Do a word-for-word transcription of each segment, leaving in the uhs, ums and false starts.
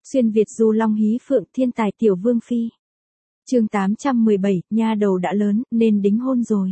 Xuyên Việt du long hí phượng thiên tài tiểu vương phi. Chương tám trăm mười bảy, nha đầu đã lớn, nên đính hôn rồi.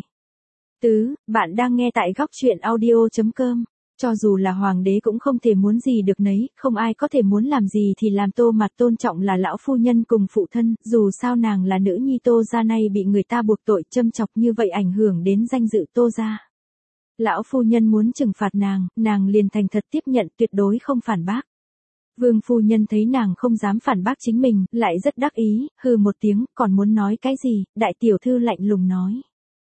Tứ, bạn đang nghe tại góc truyện audio chấm com. Cho dù là hoàng đế cũng không thể muốn gì được nấy, không ai có thể muốn làm gì thì làm. Tô Mạt tôn trọng là lão phu nhân cùng phụ thân, dù sao nàng là nữ nhi Tô gia, nay bị người ta buộc tội châm chọc như vậy ảnh hưởng đến danh dự Tô gia. Lão phu nhân muốn trừng phạt nàng, nàng liền thành thật tiếp nhận, tuyệt đối không phản bác. Vương phu nhân thấy nàng không dám phản bác chính mình, lại rất đắc ý, hừ một tiếng, còn muốn nói cái gì, đại tiểu thư lạnh lùng nói.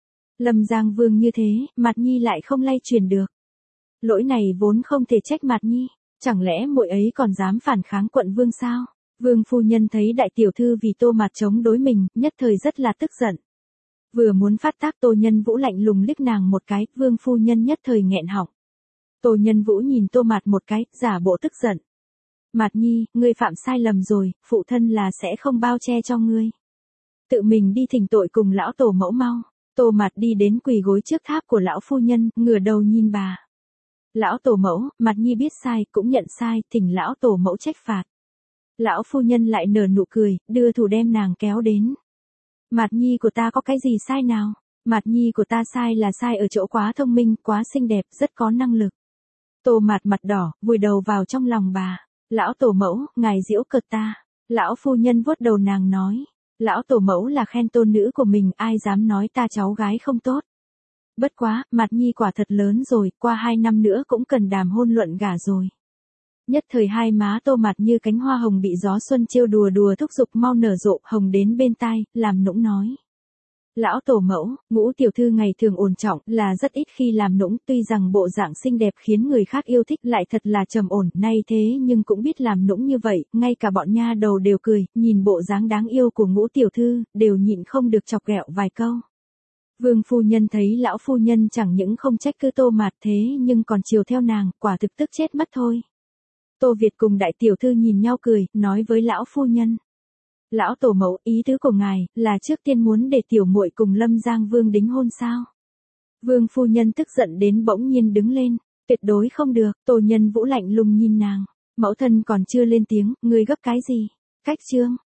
Lâm Giang Vương như thế, Mạt Nhi lại không lay truyền được. Lỗi này vốn không thể trách Mạt Nhi, chẳng lẽ muội ấy còn dám phản kháng quận vương sao? Vương phu nhân thấy đại tiểu thư vì Tô Mạt chống đối mình, nhất thời rất là tức giận. Vừa muốn phát tác, Tô Nhân Vũ lạnh lùng liếc nàng một cái, vương phu nhân nhất thời nghẹn họng. Tô Nhân Vũ nhìn Tô Mạt một cái, giả bộ tức giận. Mạt Nhi, ngươi phạm sai lầm rồi, phụ thân là sẽ không bao che cho ngươi. Tự mình đi thỉnh tội cùng lão tổ mẫu mau. Tô Mạt đi đến quỳ gối trước tháp của lão phu nhân, ngửa đầu nhìn bà. Lão tổ mẫu, Mạt Nhi biết sai, cũng nhận sai, thỉnh lão tổ mẫu trách phạt. Lão phu nhân lại nở nụ cười, đưa thủ đem nàng kéo đến. Mạt Nhi của ta có cái gì sai nào? Mạt Nhi của ta sai là sai ở chỗ quá thông minh, quá xinh đẹp, rất có năng lực. Tô Mạt mặt đỏ, vùi đầu vào trong lòng bà. Lão tổ mẫu, ngài giễu cợt ta. Lão phu nhân vuốt đầu nàng nói. Lão tổ mẫu là khen tôn nữ của mình, ai dám nói ta cháu gái không tốt. Bất quá, Mạt Nhi quả thật lớn rồi, qua hai năm nữa cũng cần đàm hôn luận gả rồi. Nhất thời hai má Tô Mạt như cánh hoa hồng bị gió xuân trêu đùa đùa thúc giục mau nở rộ, hồng đến bên tai, làm nũng nói. Lão tổ mẫu, Ngũ tiểu thư ngày thường ổn trọng, là rất ít khi làm nũng, tuy rằng bộ dạng xinh đẹp khiến người khác yêu thích, lại thật là trầm ổn, nay thế nhưng cũng biết làm nũng như vậy, ngay cả bọn nha đầu đều cười, nhìn bộ dáng đáng yêu của Ngũ tiểu thư, đều nhịn không được chọc ghẹo vài câu. Vương phu nhân thấy lão phu nhân chẳng những không trách cứ Tô Mạt thế nhưng còn chiều theo nàng, quả thực tức chết mất thôi. Tô Việt cùng đại tiểu thư nhìn nhau cười, nói với lão phu nhân. Lão tổ mẫu, ý tứ của ngài, là trước tiên muốn để tiểu muội cùng Lâm Giang Vương đính hôn sao? Vương phu nhân tức giận đến bỗng nhiên đứng lên, tuyệt đối không được, Tô Nhân Vũ lạnh lùng nhìn nàng. Mẫu thân còn chưa lên tiếng, ngươi gấp cái gì? Cách chương,